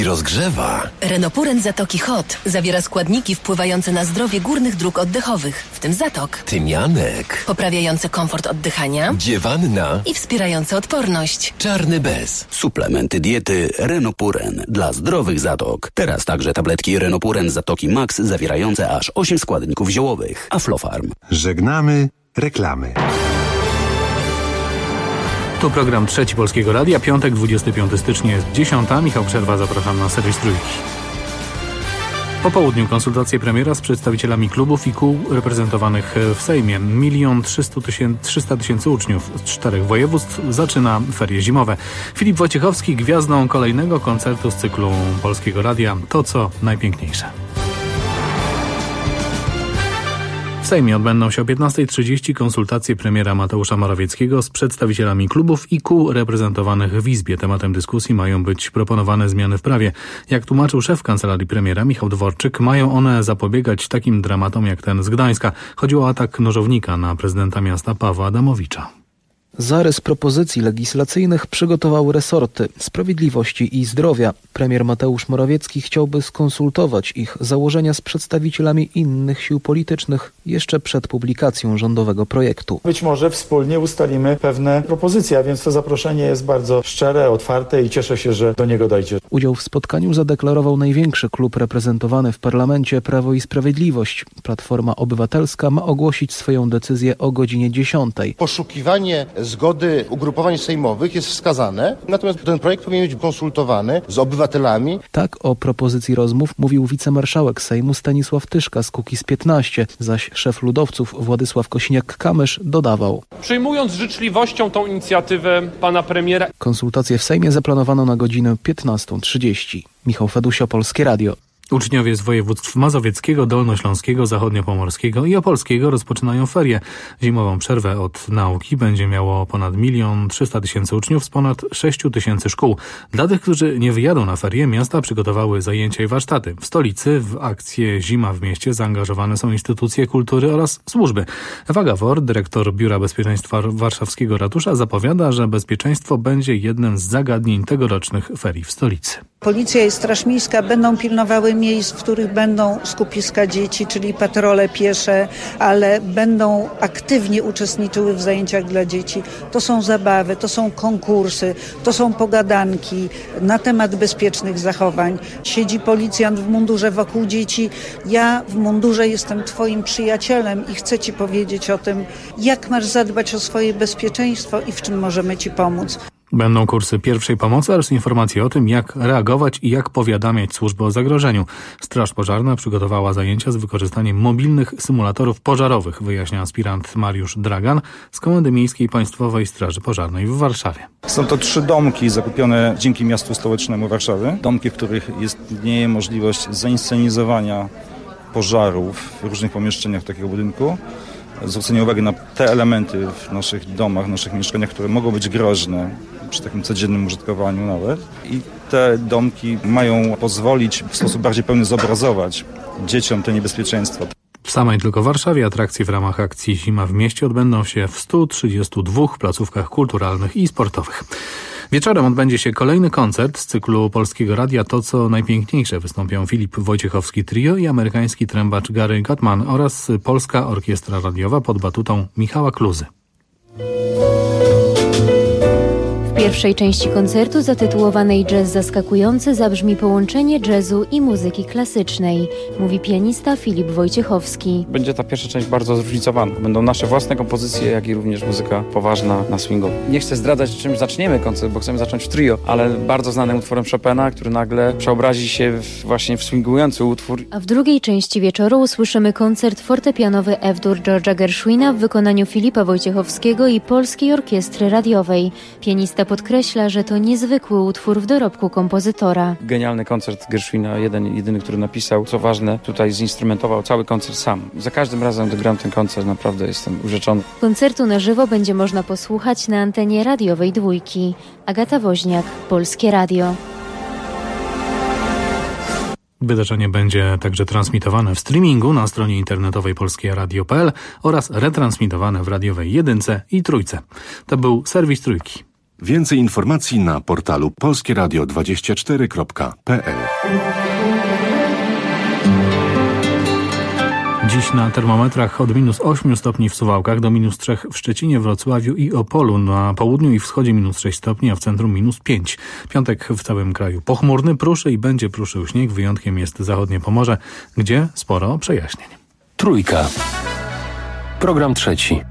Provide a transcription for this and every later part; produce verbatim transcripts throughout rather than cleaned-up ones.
Rozgrzewa. Renopuren Zatoki Hot zawiera składniki wpływające na zdrowie górnych dróg oddechowych, w tym zatok. Tymianek. Poprawiające komfort oddychania. Dziewanna. I wspierające odporność. Czarny bez. Suplementy diety Renopuren dla zdrowych zatok. Teraz także tabletki Renopuren Zatoki Max zawierające aż osiem składników ziołowych. Aflofarm. Żegnamy reklamy. Tu program Trzeci Polskiego Radia, piątek, dwudziestego piątego stycznia jest dziesiąta. Michał Przerwa, zapraszam na serwis Trójki. Po południu konsultacje premiera z przedstawicielami klubów i kół reprezentowanych w Sejmie. Milion trzysta tysięcy uczniów z czterech województw zaczyna ferie zimowe. Filip Wojciechowski gwiazdą kolejnego koncertu z cyklu Polskiego Radia. To, co najpiękniejsze. W Sejmie odbędą się o piętnasta trzydzieści konsultacje premiera Mateusza Morawieckiego z przedstawicielami klubów i kół reprezentowanych w Izbie. Tematem dyskusji mają być proponowane zmiany w prawie. Jak tłumaczył szef kancelarii premiera Michał Dworczyk, mają one zapobiegać takim dramatom jak ten z Gdańska. Chodziło o atak nożownika na prezydenta miasta Pawła Adamowicza. Zarys propozycji legislacyjnych przygotowały resorty Sprawiedliwości i Zdrowia. Premier Mateusz Morawiecki chciałby skonsultować ich założenia z przedstawicielami innych sił politycznych jeszcze przed publikacją rządowego projektu. Być może wspólnie ustalimy pewne propozycje, a więc to zaproszenie jest bardzo szczere, otwarte i cieszę się, że do niego dojdzie. Udział w spotkaniu zadeklarował największy klub reprezentowany w parlamencie Prawo i Sprawiedliwość. Platforma Obywatelska ma ogłosić swoją decyzję o godzinie dziesiątej. Poszukiwanie zgody ugrupowań sejmowych jest wskazane, natomiast ten projekt powinien być konsultowany z obywatelami. Tak o propozycji rozmów mówił wicemarszałek Sejmu Stanisław Tyszka z Kukiz piętnaście, zaś szef ludowców Władysław Kosiniak-Kamysz dodawał: Przyjmując z życzliwością tą inicjatywę pana premiera. Konsultacje w Sejmie zaplanowano na godzinę piętnastą trzydzieści. Michał Fedusio, Polskie Radio. Uczniowie z województw mazowieckiego, dolnośląskiego, zachodniopomorskiego i opolskiego rozpoczynają ferie. Zimową przerwę od nauki będzie miało ponad milion trzysta tysięcy uczniów z ponad sześciu tysięcy szkół. Dla tych, którzy nie wyjadą na ferie, miasta przygotowały zajęcia i warsztaty. W stolicy w akcję Zima w mieście zaangażowane są instytucje kultury oraz służby. Ewa Gawor, dyrektor Biura Bezpieczeństwa Warszawskiego Ratusza, zapowiada, że bezpieczeństwo będzie jednym z zagadnień tegorocznych ferii w stolicy. Policja i Straż Miejska będą pilnowały miejsc, w których będą skupiska dzieci, czyli patrole piesze, ale będą aktywnie uczestniczyły w zajęciach dla dzieci. To są zabawy, to są konkursy, to są pogadanki na temat bezpiecznych zachowań. Siedzi policjant w mundurze wokół dzieci. Ja w mundurze jestem twoim przyjacielem i chcę ci powiedzieć o tym, jak masz zadbać o swoje bezpieczeństwo i w czym możemy ci pomóc. Będą kursy pierwszej pomocy oraz informacje o tym, jak reagować i jak powiadamiać służby o zagrożeniu. Straż Pożarna przygotowała zajęcia z wykorzystaniem mobilnych symulatorów pożarowych, wyjaśnia aspirant Mariusz Dragan z Komendy Miejskiej Państwowej Straży Pożarnej w Warszawie. Są to trzy domki zakupione dzięki miastu stołecznemu Warszawy. Domki, w których istnieje możliwość zainscenizowania pożarów w różnych pomieszczeniach takiego budynku. Zwrócenie uwagi na te elementy w naszych domach, w naszych mieszkaniach, które mogą być groźne przy takim codziennym użytkowaniu nawet. I te domki mają pozwolić w sposób bardziej pełny zobrazować dzieciom te niebezpieczeństwa. W samej tylko Warszawie atrakcje w ramach akcji Zima w mieście odbędą się w stu trzydziestu dwóch placówkach kulturalnych i sportowych. Wieczorem odbędzie się kolejny koncert z cyklu Polskiego Radia To, co najpiękniejsze. Wystąpią Filip Wojciechowski Trio i amerykański trębacz Gary Gutman oraz Polska Orkiestra Radiowa pod batutą Michała Kluzy. W pierwszej części koncertu zatytułowanej Jazz Zaskakujący zabrzmi połączenie jazzu i muzyki klasycznej, mówi pianista Filip Wojciechowski. Będzie ta pierwsza część bardzo zróżnicowana. Będą nasze własne kompozycje, jak i również muzyka poważna na swingu. Nie chcę zdradzać, czym zaczniemy koncert, bo chcemy zacząć w trio, ale bardzo znanym utworem Chopina, który nagle przeobrazi się w, właśnie w swingujący utwór. A w drugiej części wieczoru usłyszymy koncert fortepianowy F-dur George'a Gershwina w wykonaniu Filipa Wojciechowskiego i Polskiej Orkiestry Radiowej. Pianista podkreśla, że to niezwykły utwór w dorobku kompozytora. Genialny koncert Gershwina, jeden, jedyny, który napisał. Co ważne, tutaj zinstrumentował cały koncert sam. Za każdym razem, gdy gram ten koncert, naprawdę jestem urzeczony. Koncertu na żywo będzie można posłuchać na antenie radiowej Dwójki. Agata Woźniak, Polskie Radio. Wydarzenie będzie także transmitowane w streamingu na stronie internetowej polskie radio kropka p l oraz retransmitowane w radiowej Jedynce i Trójce. To był serwis Trójki. Więcej informacji na portalu polskie radio dwadzieścia cztery kropka p l. Dziś na termometrach od minus ośmiu stopni w Suwałkach do minus trzech w Szczecinie, Wrocławiu i Opolu. Na południu i wschodzie minus sześć stopni, a w centrum minus pięć. Piątek w całym kraju pochmurny, pruszy i będzie pruszył śnieg. Wyjątkiem jest zachodnie Pomorze, gdzie sporo przejaśnień. Trójka. Program trzeci.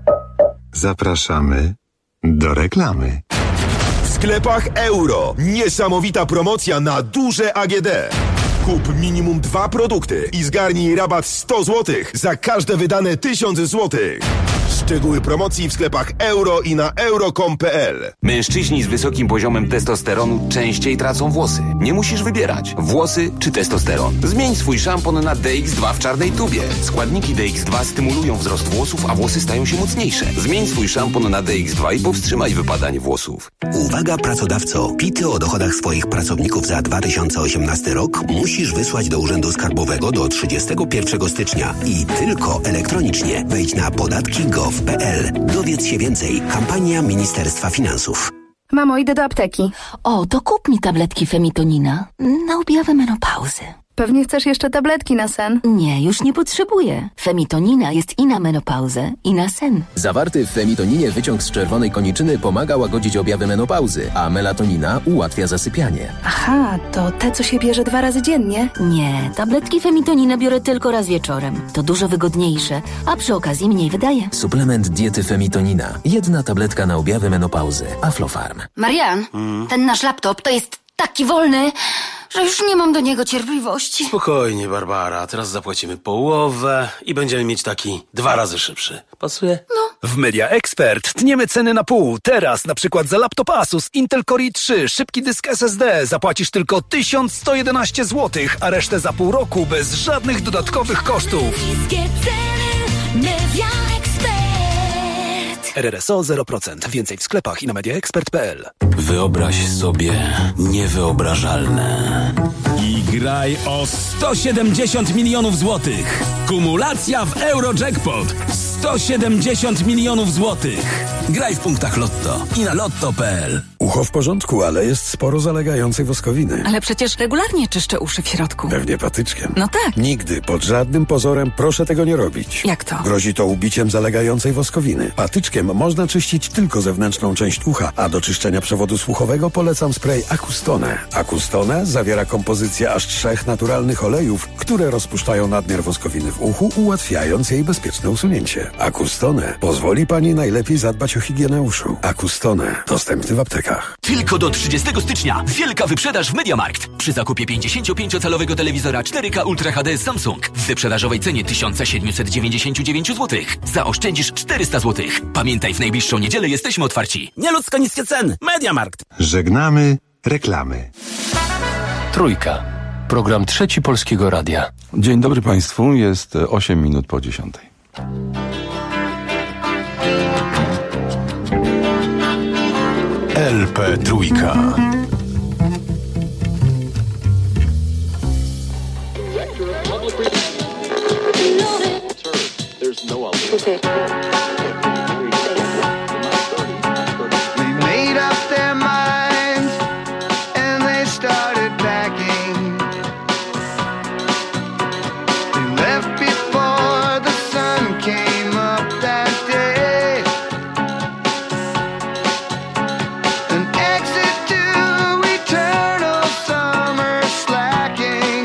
Zapraszamy do reklamy. W sklepach Euro niesamowita promocja na duże A G D. Kup minimum dwa produkty i zgarnij rabat sto złotych za każde wydane tysiąc złotych. Szczegóły promocji w sklepach Euro i na euro kropka com kropka p l. Mężczyźni z wysokim poziomem testosteronu częściej tracą włosy. Nie musisz wybierać. Włosy czy testosteron. Zmień swój szampon na D X dwa w czarnej tubie. Składniki D X dwa stymulują wzrost włosów, a włosy stają się mocniejsze. Zmień swój szampon na D X dwa i powstrzymaj wypadanie włosów. Uwaga pracodawco! Pity o dochodach swoich pracowników za dwa tysiące osiemnasty rok musisz wysłać do Urzędu Skarbowego do trzydziestego pierwszego stycznia i tylko elektronicznie. Wejdź na podatki kropka gov kropka p l. Dowiedz się więcej. Kampania Ministerstwa Finansów. Mamo, idę do apteki. O, to kup mi tabletki Femitonina na objawy menopauzy. Pewnie chcesz jeszcze tabletki na sen? Nie, już nie potrzebuję. Femitonina jest i na menopauzę, i na sen. Zawarty w femitoninie wyciąg z czerwonej koniczyny pomaga łagodzić objawy menopauzy, a melatonina ułatwia zasypianie. Aha, to te, co się bierze dwa razy dziennie? Nie, tabletki Femitonina biorę tylko raz wieczorem. To dużo wygodniejsze, a przy okazji mniej wydaje. Suplement diety Femitonina. Jedna tabletka na objawy menopauzy. Aflofarm. Marian, hmm? ten nasz laptop to jest taki wolny, że już nie mam do niego cierpliwości. Spokojnie, Barbara. Teraz zapłacimy połowę i będziemy mieć taki dwa razy szybszy. Pasuje? No. W Media Expert tniemy ceny na pół. Teraz na przykład za laptop Asus Intel Core i trzy, szybki dysk S S D zapłacisz tylko tysiąc sto jedenaście złotych, a resztę za pół roku bez żadnych dodatkowych kosztów. Media Expert. R R S O zero procent. Więcej w sklepach i na media expert kropka p l. Wyobraź sobie niewyobrażalne. I graj o sto siedemdziesiąt milionów złotych. Kumulacja w Eurojackpot. sto siedemdziesiąt milionów złotych. Graj w punktach Lotto i na lotto kropka p l. Ucho w porządku, ale jest sporo zalegającej woskowiny. Ale przecież regularnie czyszczę uszy w środku. Pewnie patyczkiem. No tak. Nigdy, pod żadnym pozorem proszę tego nie robić. Jak to? Grozi to ubiciem zalegającej woskowiny. Patyczkiem można czyścić tylko zewnętrzną część ucha, a do czyszczenia przewodu słuchowego polecam spray Acustone. Acustone zawiera kompozycję aż trzech naturalnych olejów, które rozpuszczają nadmiar woskowiny w uchu, ułatwiając jej bezpieczne usunięcie. Acustone pozwoli pani najlepiej zadbać o higienę uszu. Acustone dostępny w aptekach. Tylko do trzydziestego stycznia wielka wyprzedaż w MediaMarkt. Przy zakupie pięćdziesięciopięciocalowego telewizora cztery K Ultra H D Samsung w wyprzedażowej cenie tysiąc siedemset dziewięćdziesiąt dziewięć złotych zaoszczędzisz czterysta złotych. Pamiętaj, w najbliższą niedzielę jesteśmy otwarci. Nieludzko niskie ceny. MediaMarkt. Żegnamy reklamy. Trójka. Program trzeci Polskiego Radia. Dzień dobry Państwu. Jest osiem minut po dziesiątej. L P Trójka.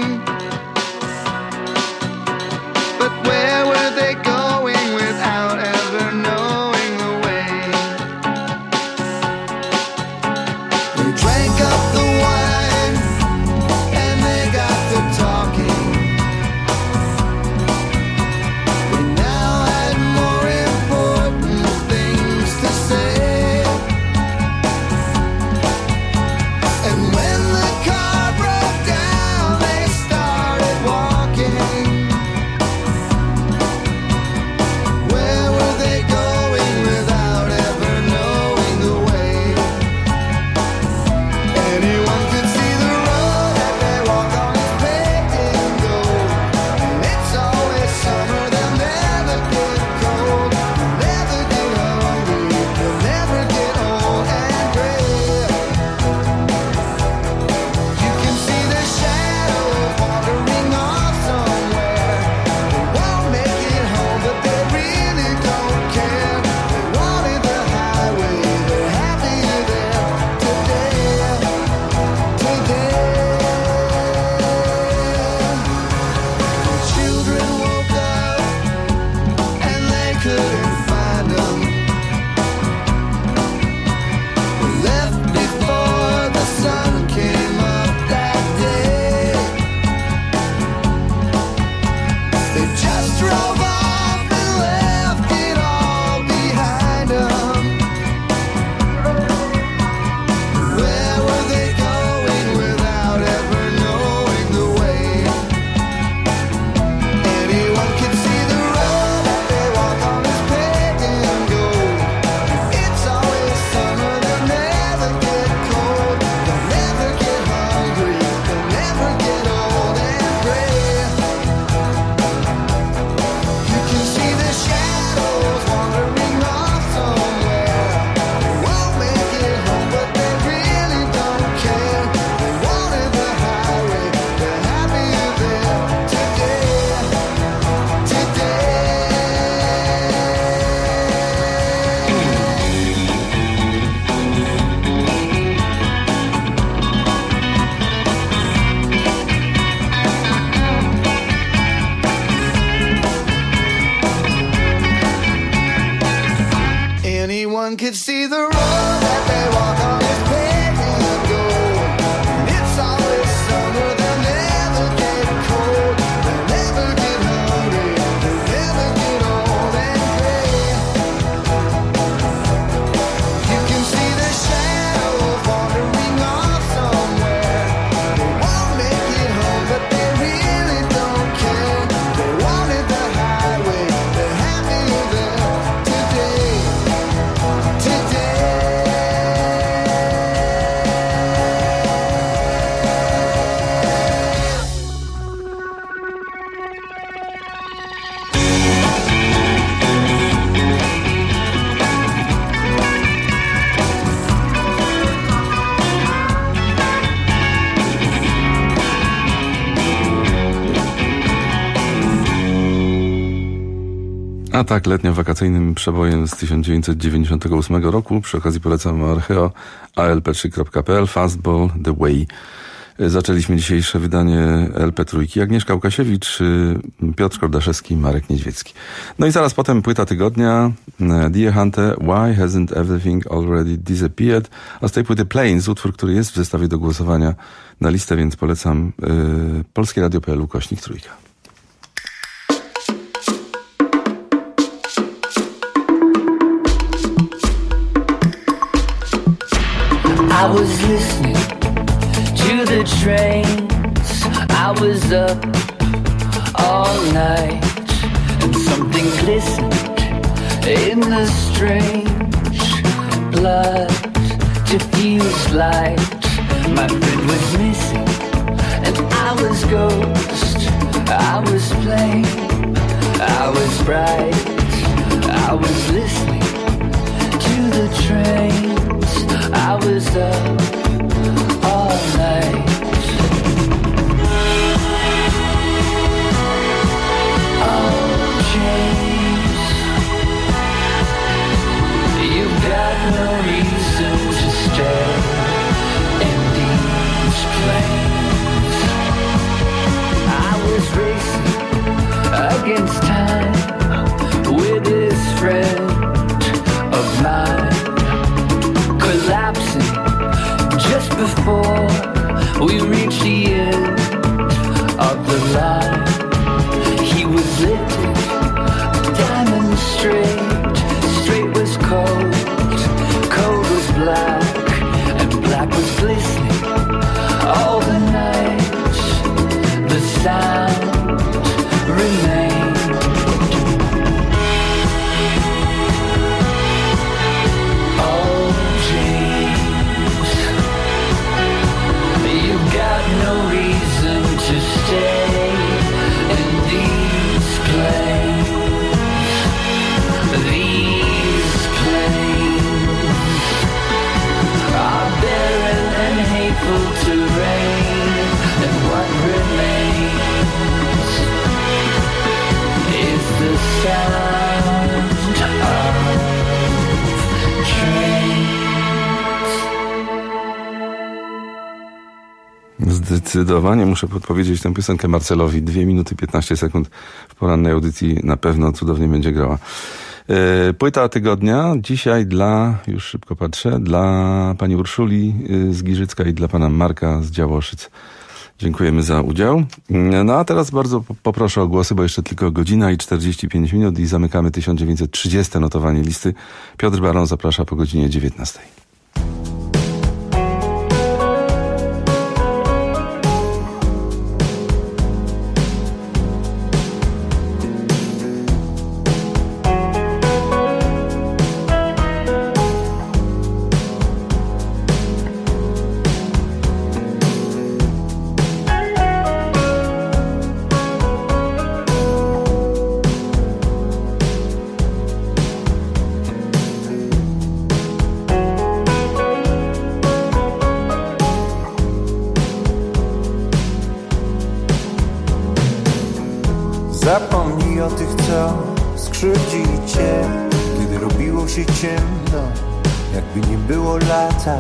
Where were they going without Anyone could see the road that they walk on is paved with gold. And it's always summer, they'll never get cold. They'll never get hungry, they'll never get old and gray. You can see the shadows wandering off somewhere. They won't make it home, but they really don't care. They wanted the highway, they're happy there today. A tak, letnio-wakacyjnym przebojem z tysiąc dziewięćset dziewięćdziesiątego ósmego roku. Przy okazji polecam Archeo, a l p trzy kropka p l, Fastball, The Way. Zaczęliśmy dzisiejsze wydanie L P trójki. Agnieszka Łukasiewicz, Piotr Kordaszewski, Marek Niedźwiecki. No i zaraz potem płyta tygodnia, Dear Hunter, Why Hasn't Everything Already Disappeared? A z tej płyty Planes, utwór, który jest w zestawie do głosowania na listę, więc polecam yy, polskie radio kropka p l ukośnik trójka. I was listening to the trains. I was up all night, and something glistened in the strange blood diffused light. My friend was missing, and I was ghost. I was plain, I was bright. I was listening to the trains. I was up all night. Oh, James, you've got no reason to stay in these plains. I was racing against time with this friend of mine, collapsing just before we reached the end of the line. He was lifted, diamond straight. Straight was cold, cold was black, and black was glistening all the night. The sound remained. No reason to stay in these plains. These plains are barren and hateful terrain, and what remains is the sound of trains. Zdecydowanie muszę podpowiedzieć tę piosenkę Marcelowi. dwie minuty piętnaście sekund w porannej audycji na pewno cudownie będzie grała. Yy, płyta tygodnia dzisiaj dla, już szybko patrzę, dla pani Urszuli z Giżycka i dla pana Marka z Działoszyc. Dziękujemy za udział. No a teraz bardzo poproszę o głosy, bo jeszcze tylko godzina i czterdzieści pięć minut i zamykamy tysiąc dziewięćset trzydzieste notowanie listy. Piotr Baron zaprasza po godzinie dziewiętnastej. Zapomnij o tych, co skrzywdzili cię, kiedy robiło się ciemno, jakby nie było lata.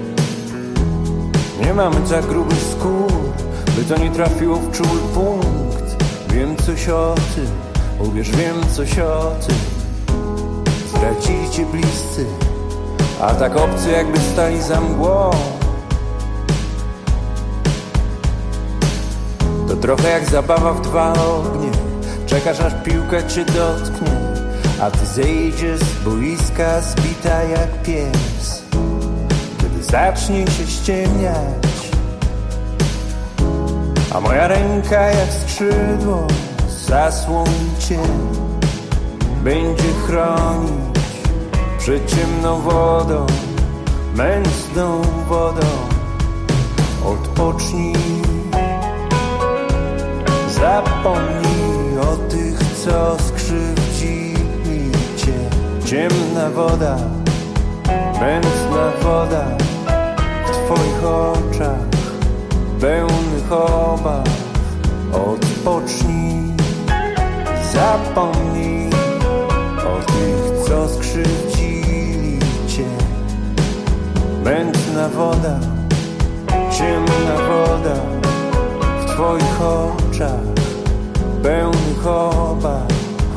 Nie mamy za grubych skór, by to nie trafiło w czuły punkt. Wiem coś o tym, uwierz, wiem coś o tym. Zdradzili cię bliscy, a tak obcy jakby stali za mgłą. To trochę jak zabawa w dwa ognie. Czekasz aż piłka cię dotknie, a ty zejdziesz z boiska zbita jak pies. Kiedy zacznie się ściemniać, a moja ręka jak skrzydło zasłoni cię, będzie chronić przed ciemną wodą, mętną wodą. Odpocznij, zapomnij o tych, co skrzywdzili cię. Ciemna woda, mętna woda w twoich oczach pełnych obaw. Odpocznij, zapomnij o tych, co skrzywdzili cię. Mętna woda, ciemna woda w twoich oczach pełnych obaw.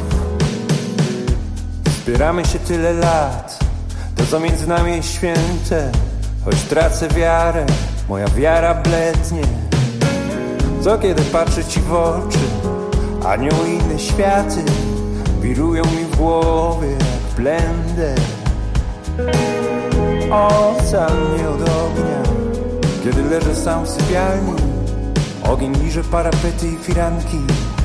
Wspieramy się tyle lat, to co między nami jest święte. Choć tracę wiarę, moja wiara blednie. Co kiedy patrzę ci w oczy, anioły i inne światy wirują mi w głowie jak blender. Ocal mnie od ognia, kiedy leżę sam w sypialni. Ogień liże parapety i firanki.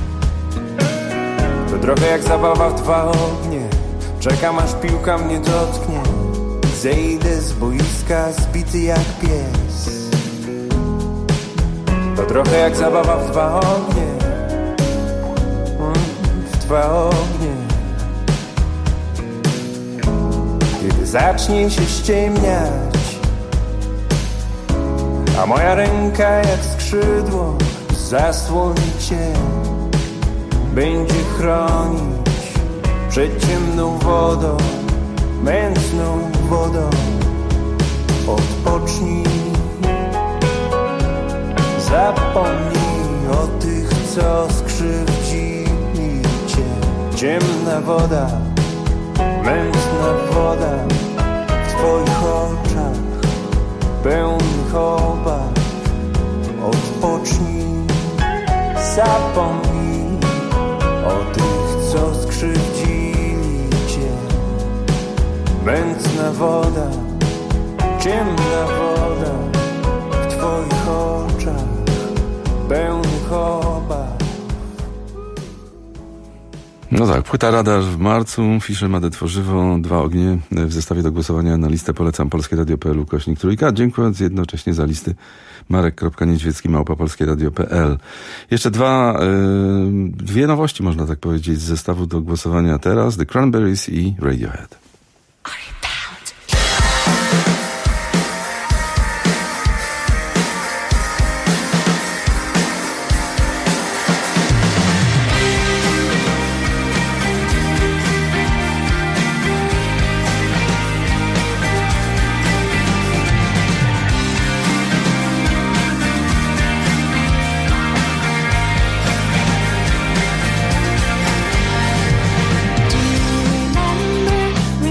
To trochę jak zabawa w dwa ognie. Czekam aż piłka mnie dotknie. Zejdę z boiska zbity jak pies. To trochę jak zabawa w dwa ognie. W dwa ognie. Kiedy zacznie się ściemniać, a moja ręka jak skrzydło zasłoni cię, będzie chronić przed ciemną wodą, mętną wodą. Odpocznij, zapomnij o tych, co skrzywdzili cię. Ciemna woda, mętna woda w twoich oczach pełnych obaw. Odpocznij, zapomnij o tych, co skrzywdzili cię. Mętna woda, ciemna woda w twoich oczach pełnych obaw. No tak, płyta Radar w marcu, Fischer ma Tworzywo, Dwa ognie w zestawie do głosowania na listę. Polecam polskie radio kropka p l ukośnik trójka, dziękując jednocześnie za listy marek kropka niedźwiecki małpa polskie radio kropka p l. Jeszcze dwa, yy, dwie nowości, można tak powiedzieć, z zestawu do głosowania teraz. The Cranberries i Radiohead. Do you remember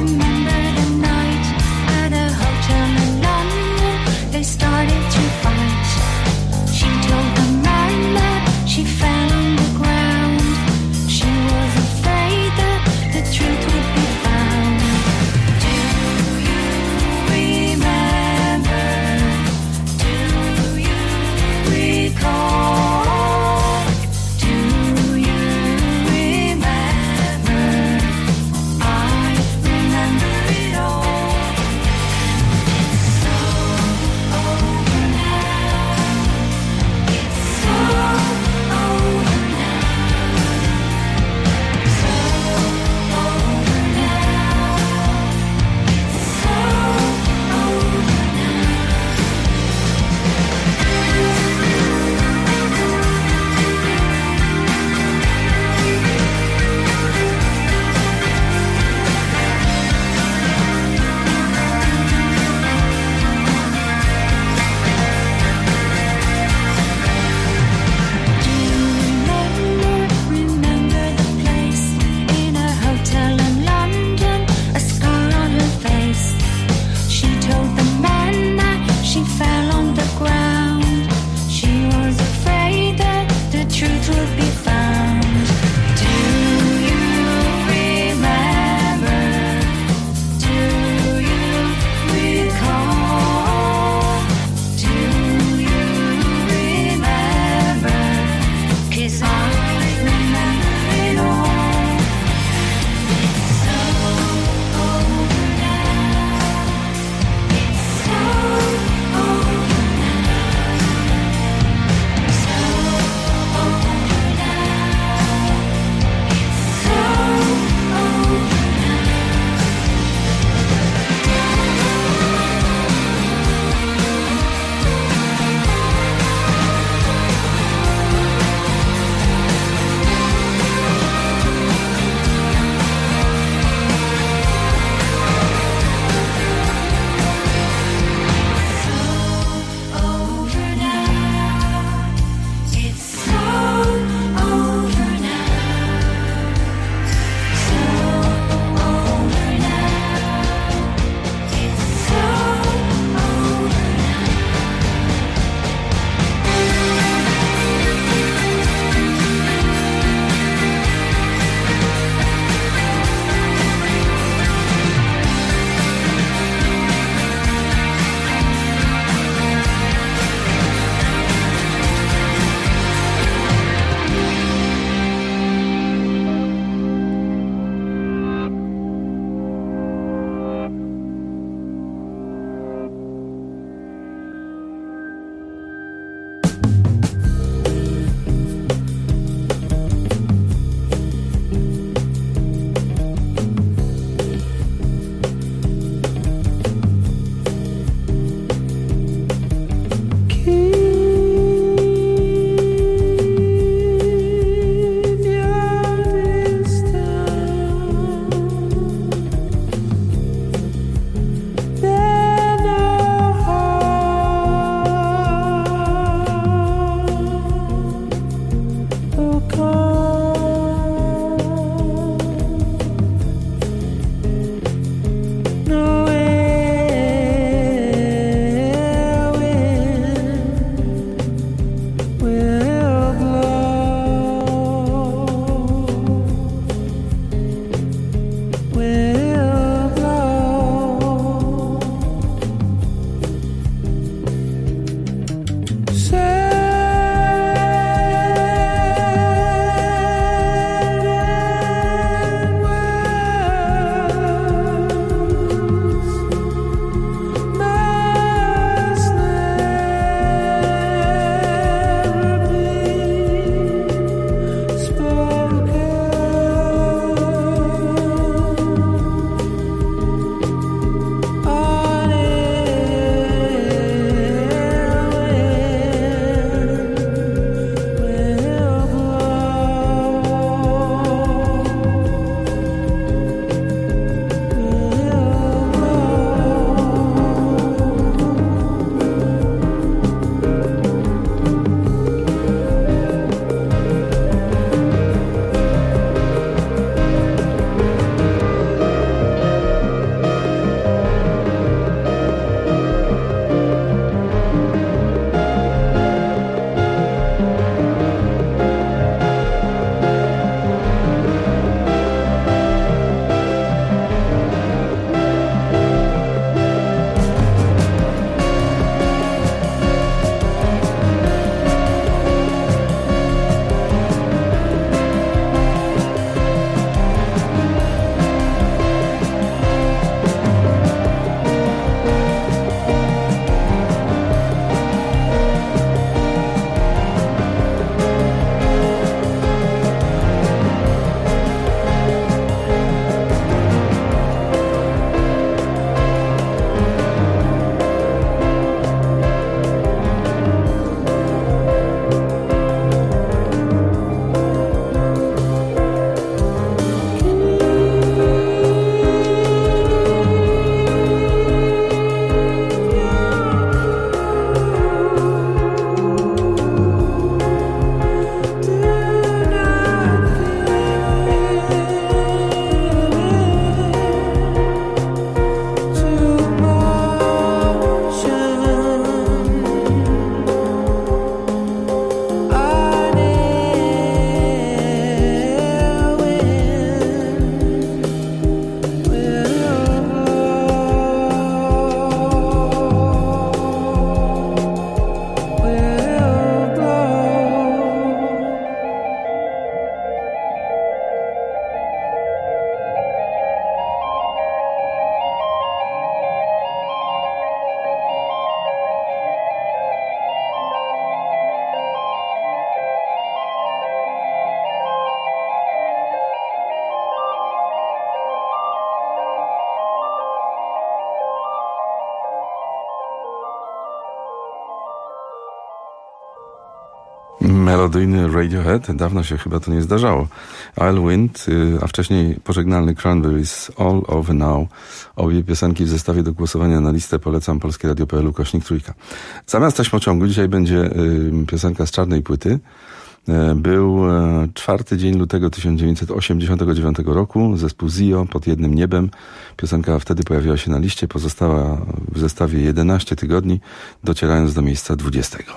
Melodyjny Radiohead, dawno się chyba to nie zdarzało. I'll Wind, a wcześniej pożegnalny Cranberries, All Over Now. Obie piosenki w zestawie do głosowania na listę polecam polskie radio kropka p l ukośnik trójka. Zamiast taśmociągu dzisiaj będzie piosenka z czarnej płyty. Był czwarty dzień lutego tysiąc dziewięćset osiemdziesiątego dziewiątego roku, zespół Zio, Pod jednym niebem. Piosenka wtedy pojawiła się na liście, pozostała w zestawie jedenaście tygodni, docierając do miejsca dwudziestego.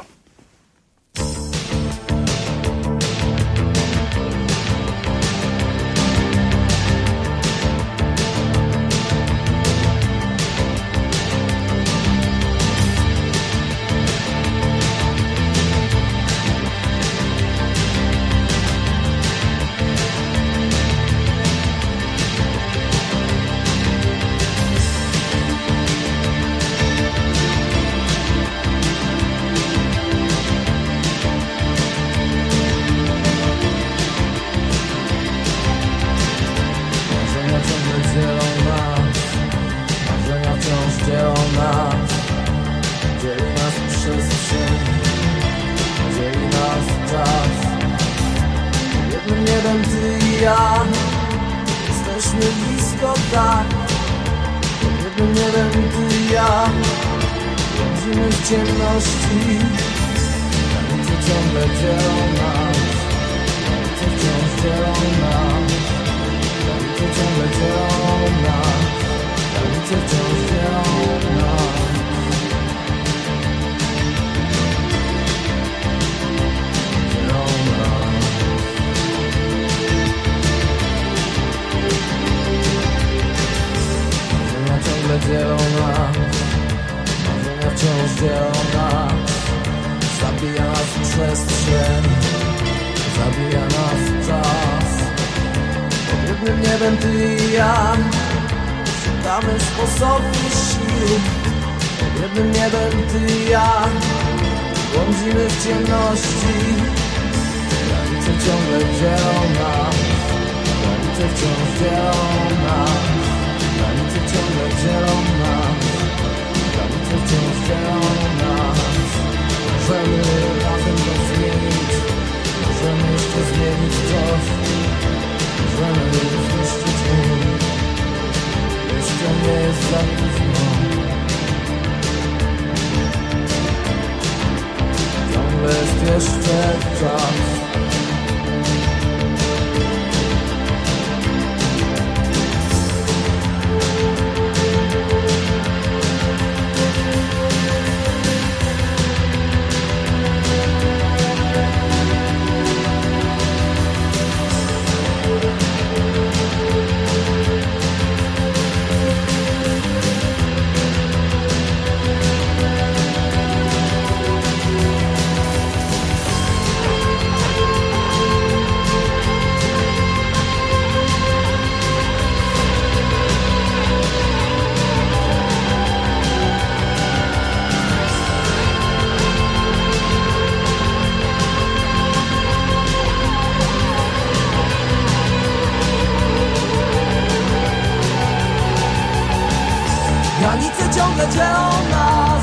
Granice ciągle dzielą nas,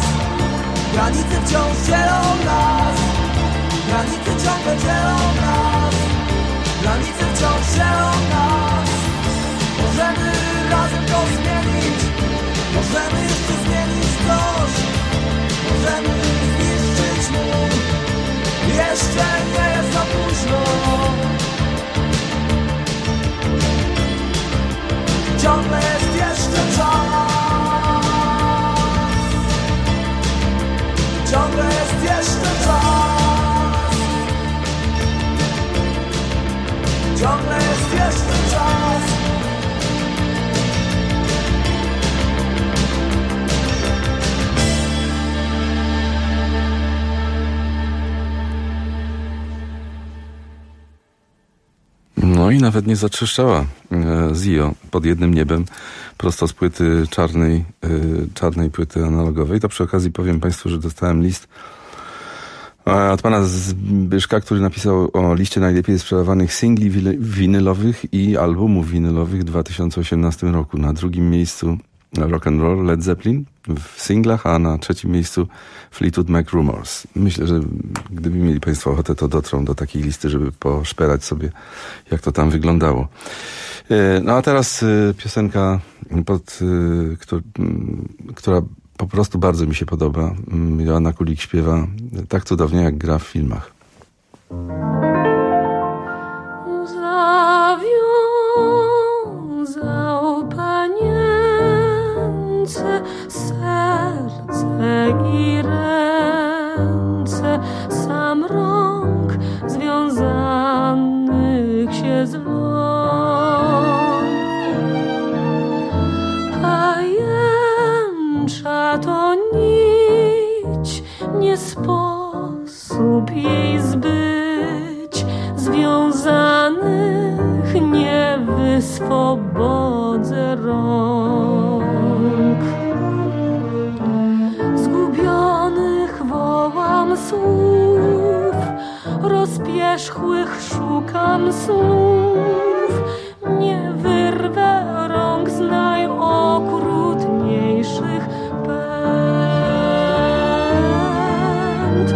granice wciąż dzielą nas, granice ciągle dzielą nas, granice wciąż dzielą nas. Możemy razem to zmienić, możemy jeszcze zmienić coś, możemy zniszczyć mur, jeszcze nie jest za późno. Ciągle jest jeszcze czas. Ciągle jest jeszcze czas. Ciągle jest jeszcze czas. No i nawet nie zatrzeszczała e, Zio Pod jednym niebem prosto z płyty czarnej, e, czarnej płyty analogowej. To przy okazji powiem Państwu, że dostałem list e, od pana Zbyszka, który napisał o liście najlepiej sprzedawanych singli winylowych i albumów winylowych w dwa tysiące osiemnastym roku. Na drugim miejscu Rock and Roll Led Zeppelin w singlach, a na trzecim miejscu Fleetwood Mac Rumors. Myślę, że gdyby mieli Państwo ochotę, to dotrą do takiej listy, żeby poszperać sobie, jak to tam wyglądało. No a teraz piosenka, pod, która po prostu bardzo mi się podoba. Joanna Kulik śpiewa tak cudownie, jak gra w filmach. Zawiązał panience serce i ręce, sam rąk związanych się zlął. Pajęcza to nić, nie sposób jej zbyć, związanych nie wyswobodzę rąk. Zgubionych wołam słów, rozpierzchłych szukam snów, nie wyrwę rąk z najokrutniejszych pęd.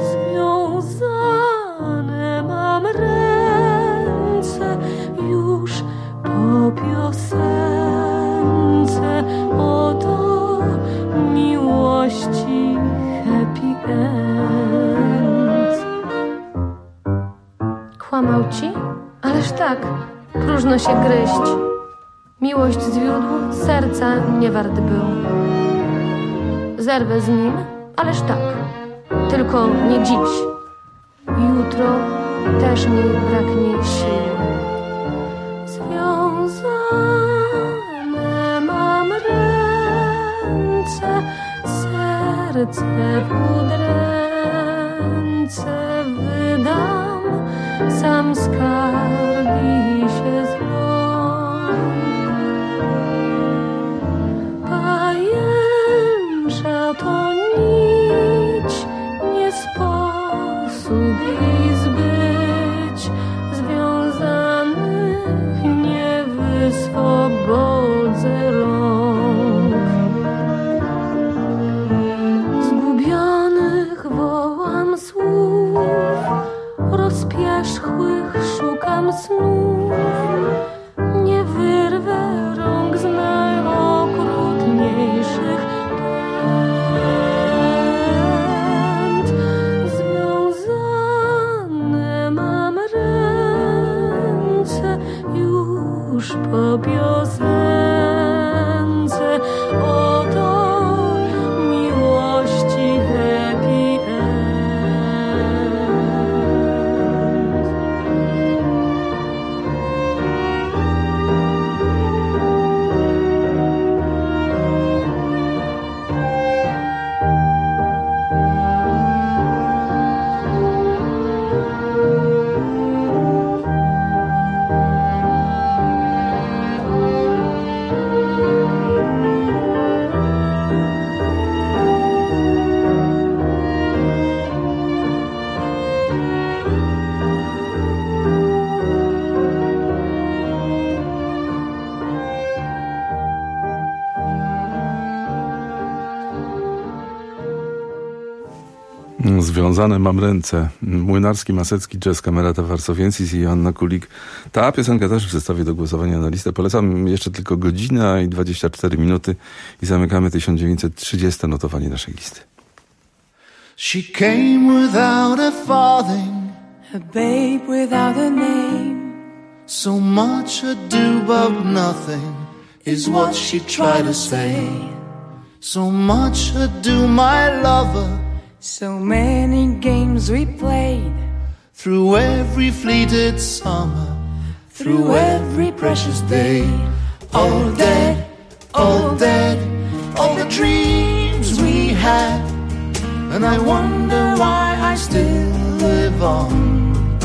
Związane mam ręce już po piosence, oto miłości happy end. Kłamał ci? Ależ tak, próżno się gryźć. Miłość zwiódł, serca nie wart był. Zerwę z nim, ależ tak, tylko nie dziś. Jutro też mi braknie sił. Związane mam ręce, serce w udręce wydam, sam skargi się zląk. Pajęcza to nić, nie sposób jej zbyć, związanych nie wyswobodzę rąk. Zgubionych wołam słów, rozpierzchłych szukam snów, nie wyrwę rąk z najokrutniejszych pęd. Związane mam ręce już po piosence, oto miłości happy end. Związane mam ręce. Młynarski, Masecki, Jazz, Kamerata, Warsowiensis i Joanna Kulik. Ta piosenka też w zestawie do głosowania na listę. Polecam jeszcze tylko godzina i dwadzieścia cztery minuty i zamykamy tysiąc dziewięćset trzydzieste notowanie naszej listy. She came without a farthing, A babe without a name, so much ado about nothing is what she tried to say. So much ado, my lover, so many games we played, through every fleeted summer, through every precious day. All dead, all dead, all the dreams we had, and I wonder why I still live on.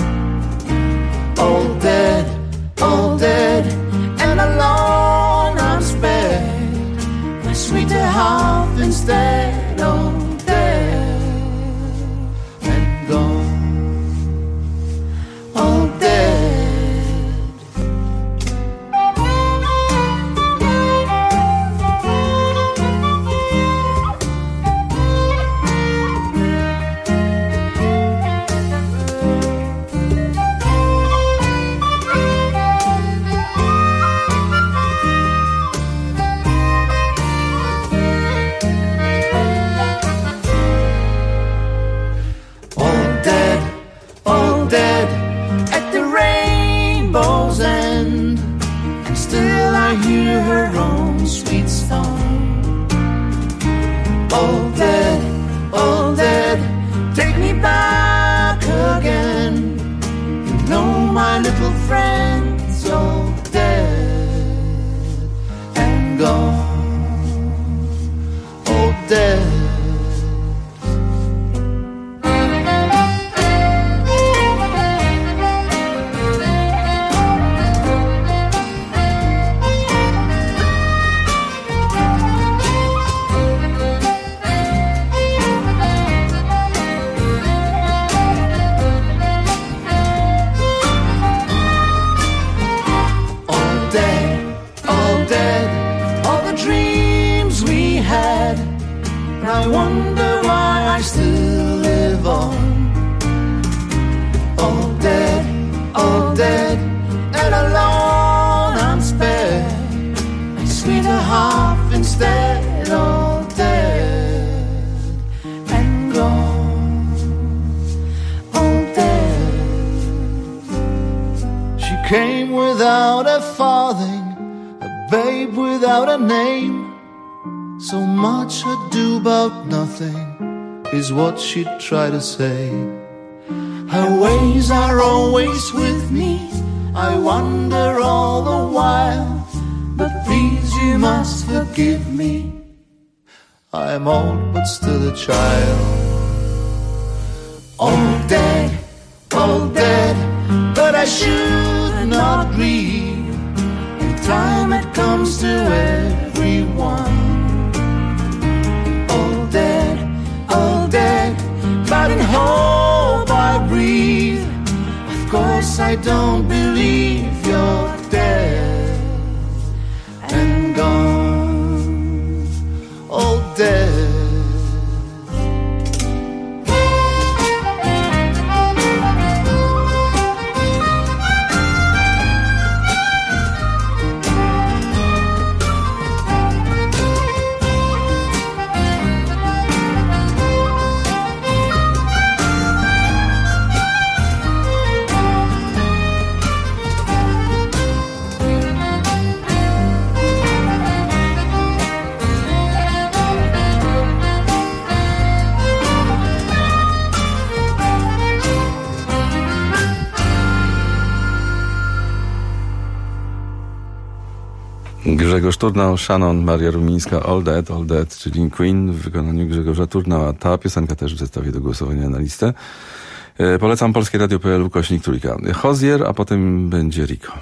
All dead, all dead, and alone I'm spared, my sweeter half instead, oh dead and gone, all dead. sweet song. All dead, all dead, take me back again. You know my little friend's all dead and gone. All dead. I wonder why I still live on. All dead, all dead, and alone I'm spared. A sweeter half instead, all dead and gone. All dead. She came without a farthing, a babe without a name. So much ado about nothing is what she'd try to say. Her ways are always with me, I wonder all the while. But please you must forgive me, I'm old but still a child. All dead, all dead, but I should not grieve. In time it comes to everyone. All dead, but in hope I breathe. Of course I don't believe you're dead and gone. All dead. Grzegorz Turnał, Shannon, Maria Rumińska, All Dead, All Dead, czyli Queen w wykonaniu Grzegorza Turnała. Ta piosenka też w zestawie do głosowania na listę. E, polecam polskie radio kropka p l ukośnik trójka. Hozier, a potem będzie Rico.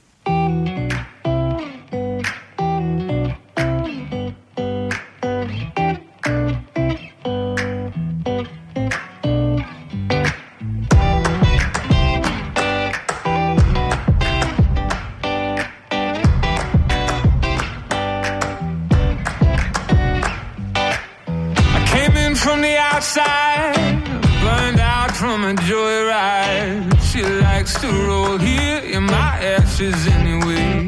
Anyway,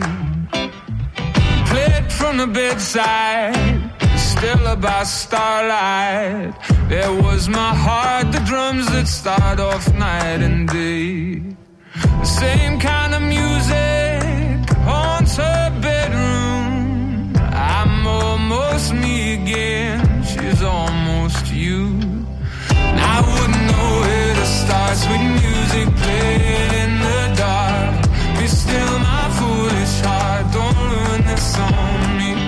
played from the bedside, still about starlight. There was my heart, the drums that start off night and day. The same kind of music haunts her bedroom. I'm almost me again, she's almost you. And I wouldn't know where to start, sweet music playing in the dark. Be still my foolish heart, don't ruin this on me.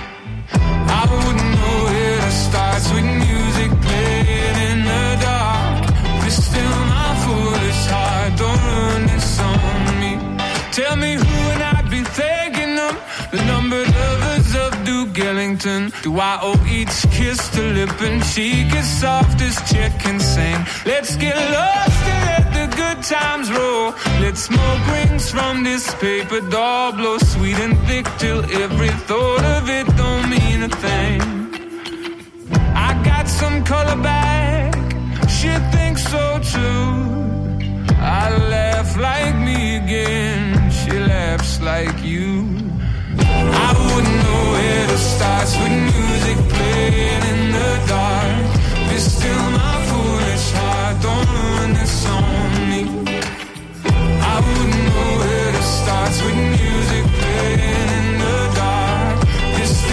I wouldn't know where to start, sweet music playing in the dark. Be still my foolish heart, don't ruin this on me. Tell me who and I'd be thanking them, the numbered lovers of Duke Ellington. Do I owe each kiss to lip and cheek as soft as chick and sing? Let's get lost and let the good times roll. Let smoke rings from this paper doll blow sweet and thick till every thought of it don't mean a thing. I got some color back, she thinks so too. I laugh like me again, she laughs like you. I wouldn't know where to start, sweet music playing in the dark. Be still my foolish heart, don't ruin this on me. I wouldn't know where to start, sweet music playing in the dark. Be still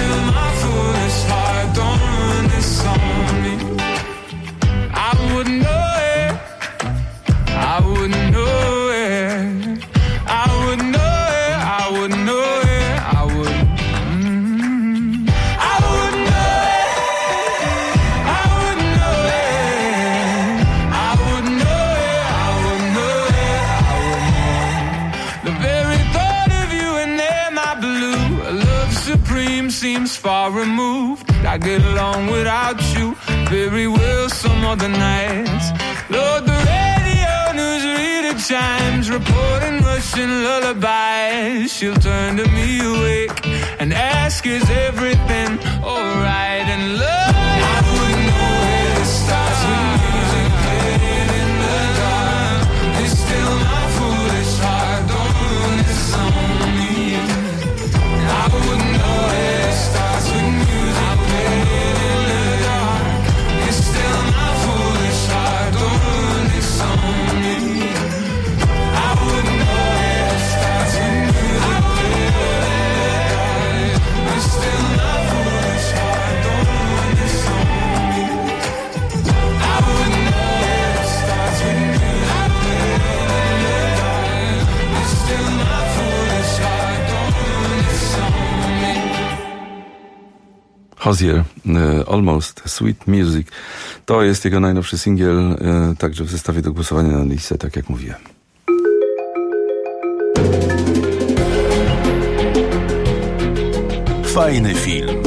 seems far removed. I get along without you very well some other nights. Lord, the radio newsreader chimes, reporting Russian lullabies. She'll turn to me awake and ask, is everything alright? And love, I wouldn't know where to start with music playing in the dark. It's still my foolish heart, don't ruin this song on me. I wouldn't know where to start with music playing in the dark. It's still my foolish heart, don't ruin this song on me. I wouldn't know where to start with music playing in the dark. It's still my foolish heart, don't ruin this song on me. I wouldn't know where to start with music playing in the dark. It's still my foolish heart, don't ruin this song on me. Hozier, y, Almost Sweet Music. To jest jego najnowszy singiel, y, także w zestawie do głosowania na listę, tak jak mówiłem. Fajny film.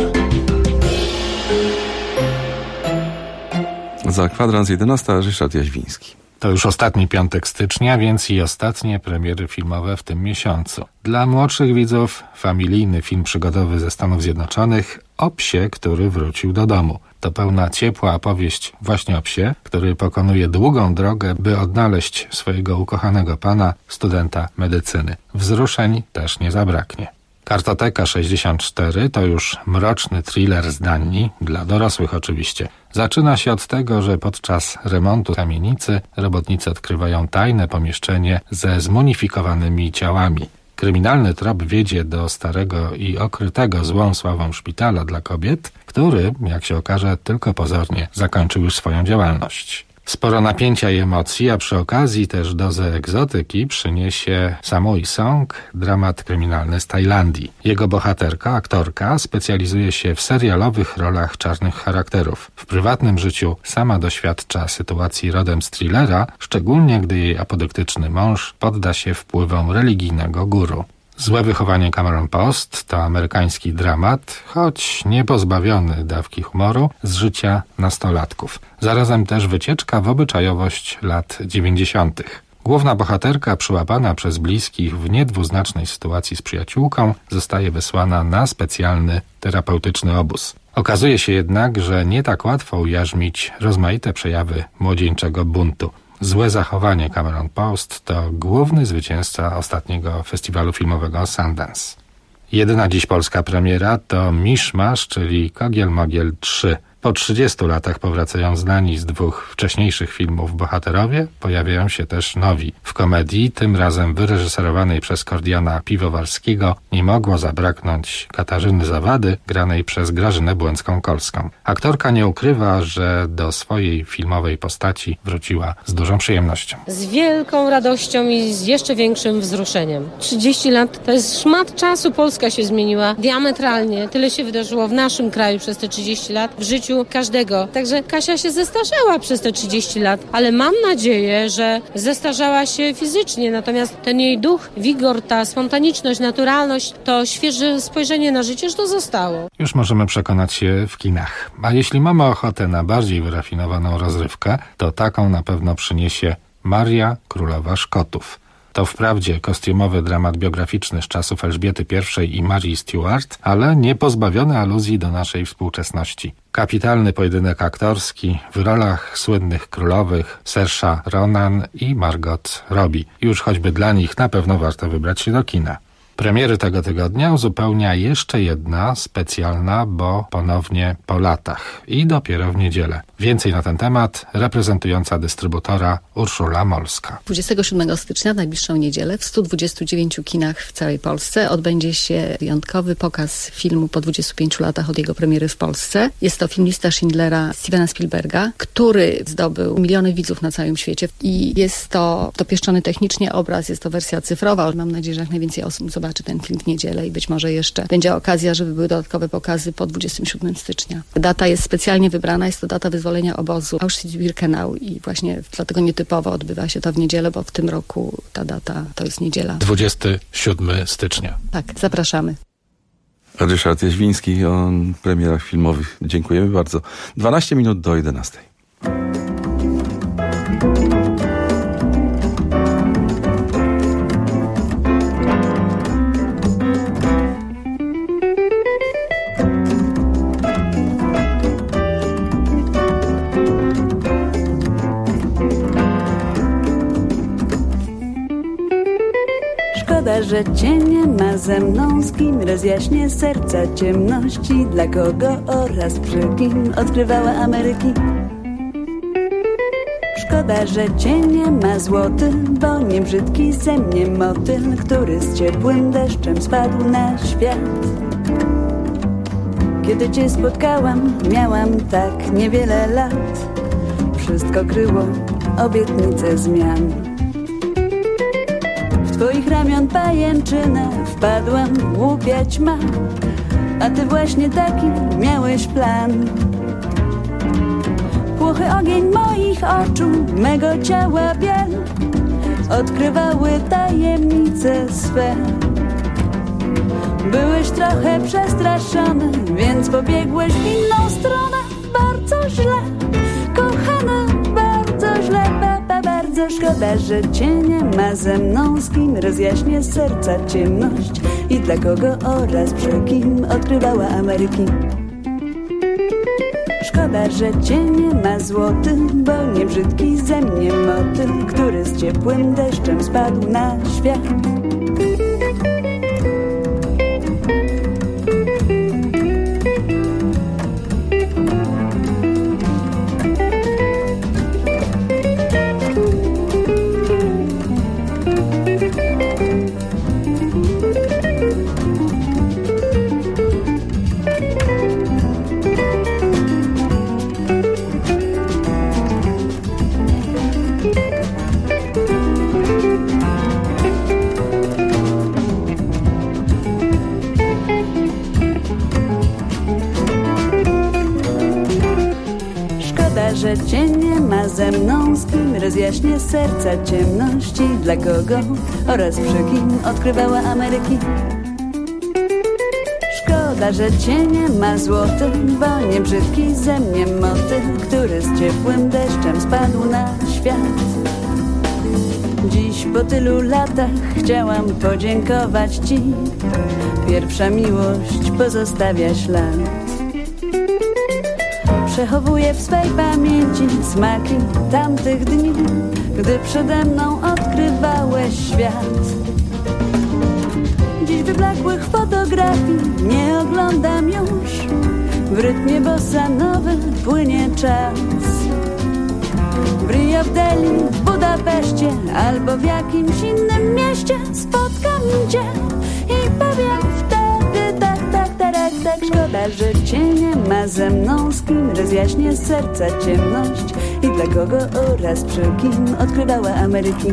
Za kwadrans jedenasta Ryszard Jaźwiński. To już ostatni piątek stycznia, więc i ostatnie premiery filmowe w tym miesiącu. Dla młodszych widzów familijny film przygodowy ze Stanów Zjednoczonych o psie, który wrócił do domu. To pełna ciepła opowieść właśnie o psie, który pokonuje długą drogę, by odnaleźć swojego ukochanego pana, studenta medycyny. Wzruszeń też nie zabraknie. Kartoteka sześćdziesiąt cztery to już mroczny thriller z Danii, dla dorosłych oczywiście. Zaczyna się od tego, że podczas remontu kamienicy robotnicy odkrywają tajne pomieszczenie ze zmunifikowanymi ciałami. Kryminalny trop wiedzie do starego i okrytego złą sławą szpitala dla kobiet, który, jak się okaże, tylko pozornie zakończył już swoją działalność. Sporo napięcia i emocji, a przy okazji też dozę egzotyki przyniesie Samui Song, dramat kryminalny z Tajlandii. Jego bohaterka, aktorka, specjalizuje się w serialowych rolach czarnych charakterów. W prywatnym życiu sama doświadcza sytuacji rodem z thrillera, szczególnie gdy jej apodyktyczny mąż podda się wpływom religijnego guru. Złe wychowanie Cameron Post to amerykański dramat, choć nie pozbawiony dawki humoru, z życia nastolatków. Zarazem też wycieczka w obyczajowość lat dziewięćdziesiątych. Główna bohaterka, przyłapana przez bliskich w niedwuznacznej sytuacji z przyjaciółką, zostaje wysłana na specjalny terapeutyczny obóz. Okazuje się jednak, że nie tak łatwo ujarzmić rozmaite przejawy młodzieńczego buntu. Złe zachowanie Cameron Post to główny zwycięzca ostatniego festiwalu filmowego Sundance. Jedyna dziś polska premiera to Miszmasz, czyli Kogiel Mogiel trzy. Po trzydziestu latach powracają znani z dwóch wcześniejszych filmów bohaterowie, pojawiają się też nowi. W komedii, tym razem wyreżyserowanej przez Kordiana Piwowarskiego, nie mogło zabraknąć Katarzyny Zawady, granej przez Grażynę Błęcką-Kolską. Aktorka nie ukrywa, że do swojej filmowej postaci wróciła z dużą przyjemnością. Z wielką radością i z jeszcze większym wzruszeniem. trzydzieści lat to jest szmat czasu, Polska się zmieniła diametralnie. Tyle się wydarzyło w naszym kraju przez te trzydzieści lat, w życiu każdego. Także Kasia się zestarzała przez te trzydzieści lat, ale mam nadzieję, że zestarzała się fizycznie, natomiast ten jej duch, wigor, ta spontaniczność, naturalność, to świeże spojrzenie na życie, że to zostało. Już możemy przekonać się w kinach. A jeśli mamy ochotę na bardziej wyrafinowaną rozrywkę, to taką na pewno przyniesie Maria, Królowa Szkotów. To wprawdzie kostiumowy dramat biograficzny z czasów Elżbiety I i Marii Stuart, ale nie pozbawiony aluzji do naszej współczesności. Kapitalny pojedynek aktorski w rolach słynnych królowych Saoirse Ronan i Margot Robbie. Już choćby dla nich na pewno warto wybrać się do kina. Premiery tego tygodnia uzupełnia jeszcze jedna specjalna, bo ponownie po latach i dopiero w niedzielę. Więcej na ten temat reprezentująca dystrybutora Urszula Molska. dwudziestego siódmego stycznia, w najbliższą niedzielę, w stu dwudziestu dziewięciu kinach w całej Polsce odbędzie się wyjątkowy pokaz filmu po dwudziestu pięciu latach od jego premiery w Polsce. Jest to film Lista Schindlera Stevena Spielberga, który zdobył miliony widzów na całym świecie i jest to dopieszczony technicznie obraz, jest to wersja cyfrowa. Mam nadzieję, że jak najwięcej osób zobaczy ten film w niedzielę i być może jeszcze będzie okazja, żeby były dodatkowe pokazy po dwudziestego siódmego stycznia. Data jest specjalnie wybrana, jest to data wyzwolenia obozu Auschwitz-Birkenau i właśnie dlatego nietypowo odbywa się to w niedzielę, bo w tym roku ta data to jest niedziela. dwudziestego siódmego stycznia. Tak, zapraszamy. Ryszard Jaźwiński o premierach filmowych. Dziękujemy bardzo. dwanaście minut do jedenastej. Szkoda, że cię nie ma ze mną, z kim rozjaśnię serca ciemności, dla kogo oraz przy kim odkrywała Ameryki. Szkoda, że cię nie ma złoty, bo nie brzydki ze mnie motyl, który z ciepłym deszczem spadł na świat. Kiedy cię spotkałam, miałam tak niewiele lat. Wszystko kryło obietnice zmian. W twoich ramion pajęczynę wpadłam, głupia ćma, a ty właśnie taki miałeś plan. Płochy ogień moich oczu, mego ciała biel odkrywały tajemnice swe. Byłeś trochę przestraszony, więc pobiegłeś w inną stronę. Bardzo źle, kochana, bardzo źle, baba, bardzo szkoda, że cię nie ma ze mną, z kim rozjaśnię serca ciemność i dla kogo oraz przy kim odkrywała Ameryki. Szkoda, że cię nie ma złoty, bo nie brzydki ze mnie motyl, który z ciepłym deszczem spadł na świat. Że cię nie ma ze mną, z kim rozjaśnię serca ciemności, dla kogo oraz przy kim odkrywała Ameryki. Szkoda, że cię nie ma złoty, bo nie brzydki ze mnie motyl, który z ciepłym deszczem spadł na świat. Dziś po tylu latach chciałam podziękować ci. Pierwsza miłość pozostawia ślad. Przechowuję w swej pamięci smaki tamtych dni, gdy przede mną odkrywałeś świat. Dziś wyblakłych fotografii nie oglądam już. W rytmie bossa nowy płynie czas. W Rio, w Delhi, w Budapeszcie albo w jakimś innym mieście spotkam cię i powiem wtedy tak, tak, tak, tak. Szkoda, że cię nie ma ze mną, z kim rozjaśnię serca ciemność i dla kogo oraz przy kim odkrywała Ameryki.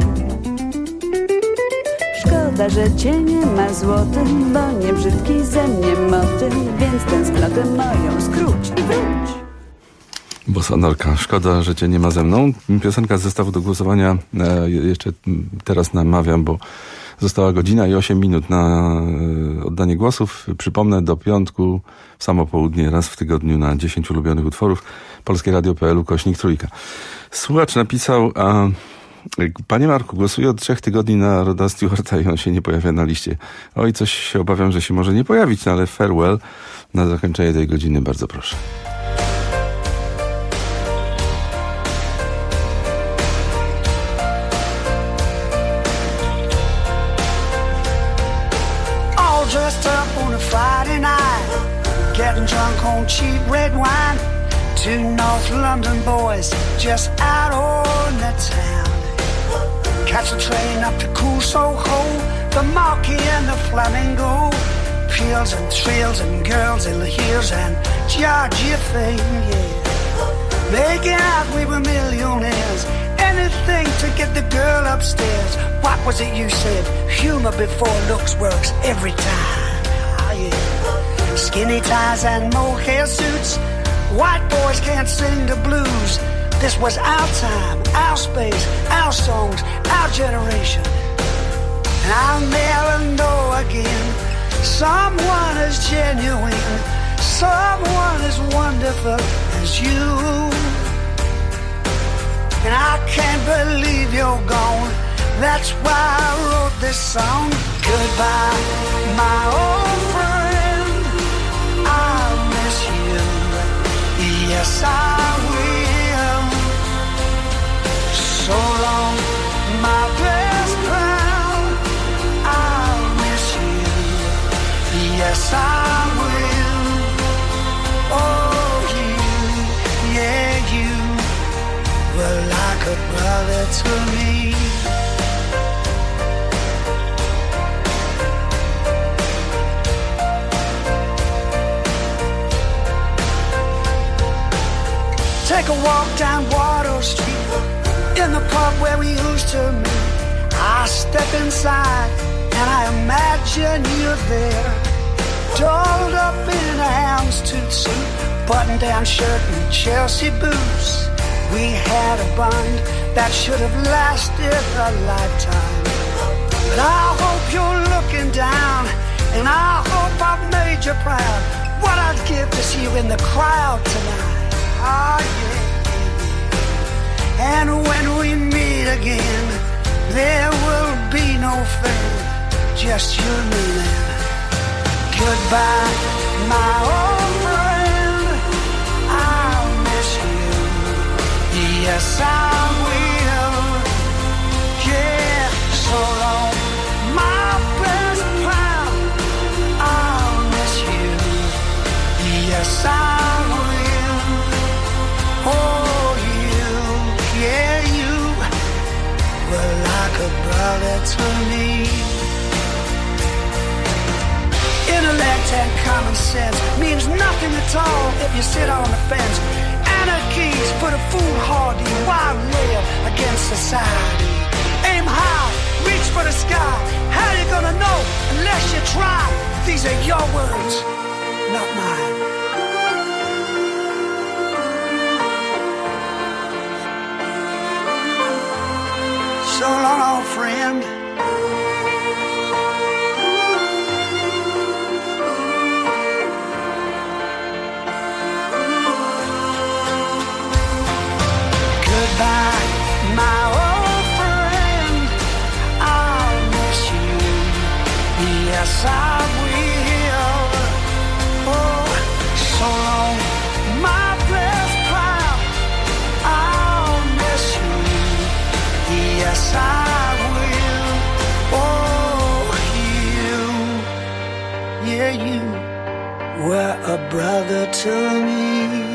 Szkoda, że cię nie ma złoty, bo nie brzydki ze mnie motyl, więc tęsknotę moją skróć i wróć. Bossa Norka. Szkoda, że cię nie ma ze mną. Piosenka z zestawu do głosowania. E, jeszcze teraz namawiam, bo została godzina i osiem minut na e, oddanie głosów. Przypomnę, do piątku w samo południe, raz w tygodniu na dziesięć ulubionych utworów. Polskie Radio kropka p l ukośnik trójka. Słuchacz napisał: a, Panie Marku, głosuję od trzech tygodni na Roda Stewarta i on się nie pojawia na liście. Oj, coś się obawiam, że się może nie pojawić, no ale farewell na zakończenie tej godziny, bardzo proszę. Dressed up on a Friday night, getting drunk on cheap red wine. Two North London boys just out on the town. Catch the train up to cool Soho, the Marquis and the Flamingo. Peels and trails and girls in the heels and Georgia thing, yeah. Making out we were millionaires, anything to get the girl upstairs. What was it you said? Humor before looks works every time. Oh, yeah. Skinny ties and mohair suits. White boys can't sing the blues. This was our time, our space, our songs, our generation. And I'll never know again someone as genuine, someone as wonderful as you. And I can't believe you're gone. That's why I wrote this song. Goodbye, my old friend. I'll miss you. Yes, I will. So long, my best pal. I'll miss you. Yes, I will. Oh, you, yeah, you were like a brother to me. Take a walk down Water Street, in the pub where we used to meet. I step inside and I imagine you're there, dolled up in a houndstooth suit, button-down shirt and Chelsea boots. We had a bond that should have lasted a lifetime. But I hope you're looking down, and I hope I've made you proud. What I'd give to see you in the crowd tonight. Ah, yeah. And when we meet again, there will be no fear, just you and me then. Goodbye, my old friend. I'll miss you. Yes, I will. Yeah, so long, my best pal. I'll miss you. Yes, I will. Oh, you, yeah, you were like a brother to me. Intellect and common sense means nothing at all if you sit on the fence. Anarchy's put a foolhardy wild rail against society. Aim high, reach for the sky. How you gonna know unless you try? These are your words, not mine. So long, old friend. Goodbye, my old friend. I'll miss you. Yes, I will. Oh, so long, my best pal. I'll miss you. Yes, I will. Oh, you, yeah, you were a brother to me.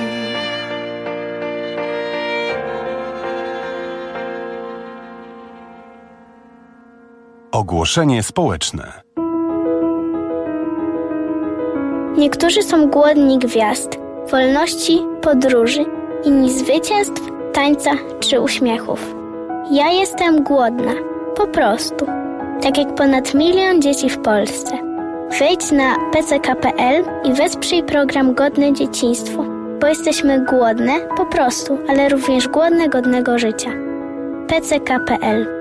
Ogłoszenie społeczne. Niektórzy są głodni gwiazd, wolności, podróży, inni zwycięstw, tańca czy uśmiechów. Ja jestem głodna, po prostu. Tak jak ponad milion dzieci w Polsce. Wejdź na p c k kropka p l i wesprzyj program Godne Dzieciństwo, bo jesteśmy głodne, po prostu, ale również głodne godnego życia. p c k kropka p l.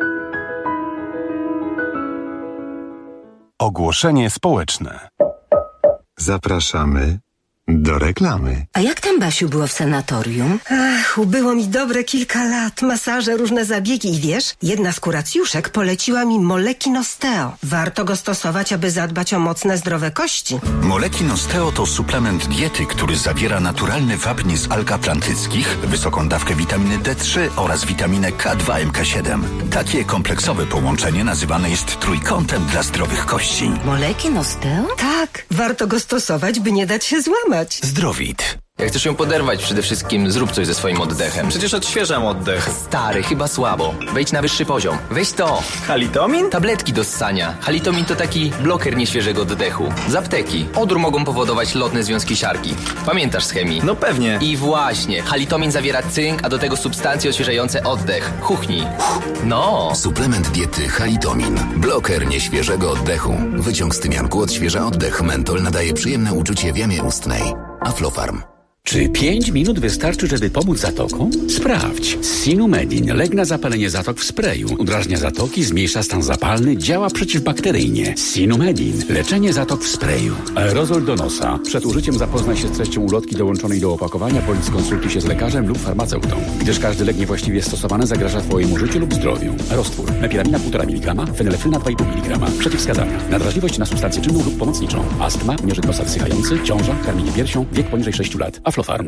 Ogłoszenie społeczne. Zapraszamy do reklamy. A jak tam, Basiu, było w sanatorium? Ach, ubyło mi dobre kilka lat. Masaże, różne zabiegi i wiesz, jedna z kuracjuszek poleciła mi Molekin Osteo. Warto go stosować, aby zadbać o mocne, zdrowe kości. Molekin Osteo to suplement diety, który zawiera naturalny wapń z alg atlantyckich, wysoką dawkę witaminy D trzy oraz witaminę K dwa M K siedem. Takie kompleksowe połączenie nazywane jest trójkątem dla zdrowych kości. Molekin Osteo? Tak, warto go stosować, by nie dać się złamać. Zdrowit. Jak chcesz ją poderwać, przede wszystkim zrób coś ze swoim oddechem. Przecież odświeżam oddech. Stary, chyba słabo. Wejdź na wyższy poziom. Weź to. Halitomin? Tabletki do ssania. Halitomin to taki bloker nieświeżego oddechu. Z apteki. Odór mogą powodować lotne związki siarki. Pamiętasz z chemii? No pewnie. I właśnie. Halitomin zawiera cynk, a do tego substancje odświeżające oddech. Chuchnij. No. Suplement diety Halitomin. Bloker nieświeżego oddechu. Wyciąg z tymianku odświeża oddech. Mentol nadaje przyjemne uczucie w jamie ustnej. Aflofarm. Czy pięć minut wystarczy, żeby pomóc zatokom? Sprawdź. Sinumedin. Lek na zapalenie zatok w sprayu. Udrażnia zatoki, zmniejsza stan zapalny, działa przeciwbakteryjnie. Sinumedin. Leczenie zatok w sprayu. Aerozol do nosa. Przed użyciem zapoznaj się z treścią ulotki dołączonej do opakowania, bądź skonsultuj się z lekarzem lub farmaceutą, gdyż każdy lek niewłaściwie stosowany zagraża Twojemu życiu lub zdrowiu. Roztwór. Mepiramina półtora miligrama, fenylefryna dwa i pół miligrama. Przeciwwskazania. Nadwrażliwość na substancję czynną lub pomocniczą. Astma, nieżyt nosa wysychający, ciąża, karmienie piersią, wiek poniżej sześciu lat. Aflofarm.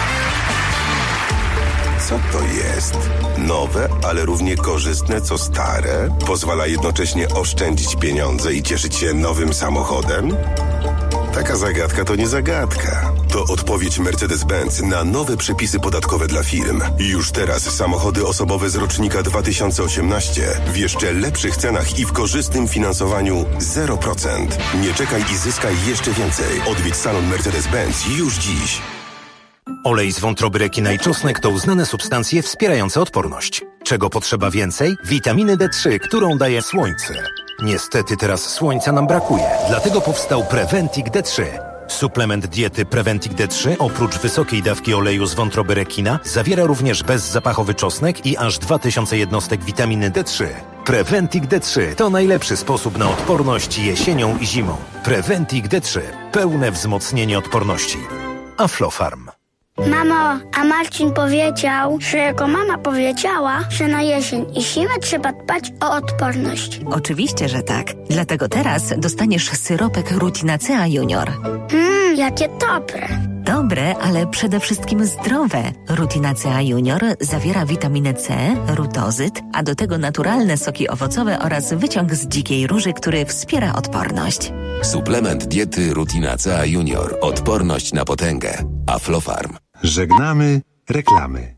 Co to jest? Nowe, ale równie korzystne co stare? Pozwala jednocześnie oszczędzić pieniądze i cieszyć się nowym samochodem? Taka zagadka to nie zagadka. To odpowiedź Mercedes-Benz na nowe przepisy podatkowe dla firm. Już teraz samochody osobowe z rocznika dwa tysiące osiemnaście w jeszcze lepszych cenach i w korzystnym finansowaniu zero procent. Nie czekaj i zyskaj jeszcze więcej. Odwiedź salon Mercedes-Benz już dziś. Olej z wątroby rekina i czosnek to uznane substancje wspierające odporność. Czego potrzeba więcej? Witaminy D trzy, którą daje słońce. Niestety teraz słońca nam brakuje, dlatego powstał Preventic D trzy. Suplement diety Preventic D trzy oprócz wysokiej dawki oleju z wątroby rekina zawiera również bezzapachowy czosnek i aż dwa tysiące jednostek witaminy D trzy. Preventic D trzy to najlepszy sposób na odporność jesienią i zimą. Preventic D trzy. Pełne wzmocnienie odporności. Aflofarm. Mamo, a Marcin powiedział, że jego mama powiedziała, że na jesień i zimę trzeba dbać o odporność. Oczywiście, że tak. Dlatego teraz dostaniesz syropek Rutinacea Junior. Mmm, jakie dobre. Dobre, ale przede wszystkim zdrowe. Rutinacea Junior zawiera witaminę C, rutozyt, a do tego naturalne soki owocowe oraz wyciąg z dzikiej róży, który wspiera odporność. Suplement diety Rutinacea Junior. Odporność na potęgę. Aflofarm. Żegnamy reklamy.